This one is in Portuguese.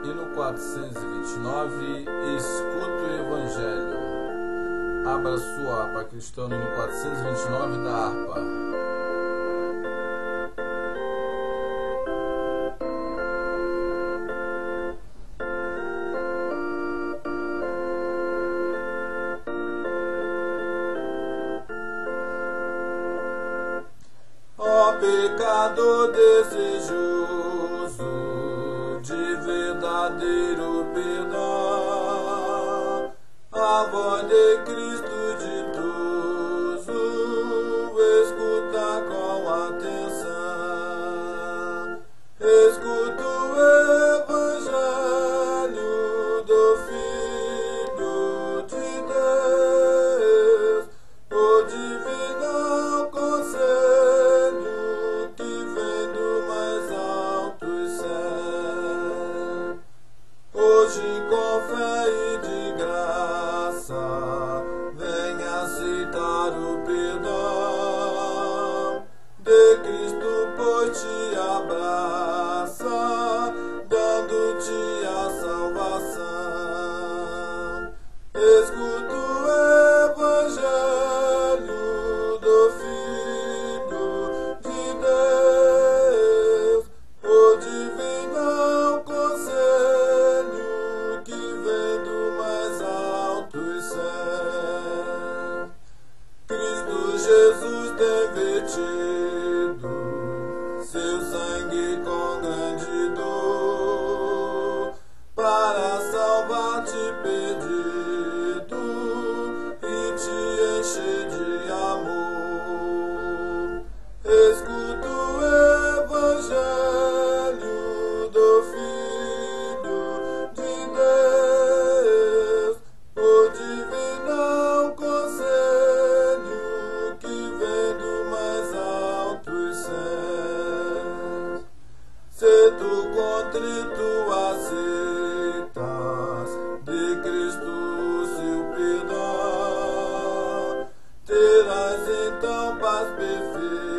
Hino 429, escuta o Evangelho. Abra sua harpa cristã no hino 429 da harpa. Ó pecador desejoso de verdadeiro perdão, a voz de Cristo ditoso, escuta com atenção. Escuta o Evangelho do Filho de Deus, o divino conselho que vem do mais altos céus. Hoje com fé e de graça venha aceitar o perdão de Cristo, pois te abraça, dando-te a salvação. Escuta o Evangelho do Filho de Deus, o divino conselho que vem do mais altos céus. Cristo Jesus tem vertido seu sangue com grande dor para salvar-te perdido e te encher de amor. Escuta o Evangelho do Filho de Deus, o divino conselho que vem do mais altos céus. Se tu contrito aceitas de Cristo o seu perdão, terás então paz perfeita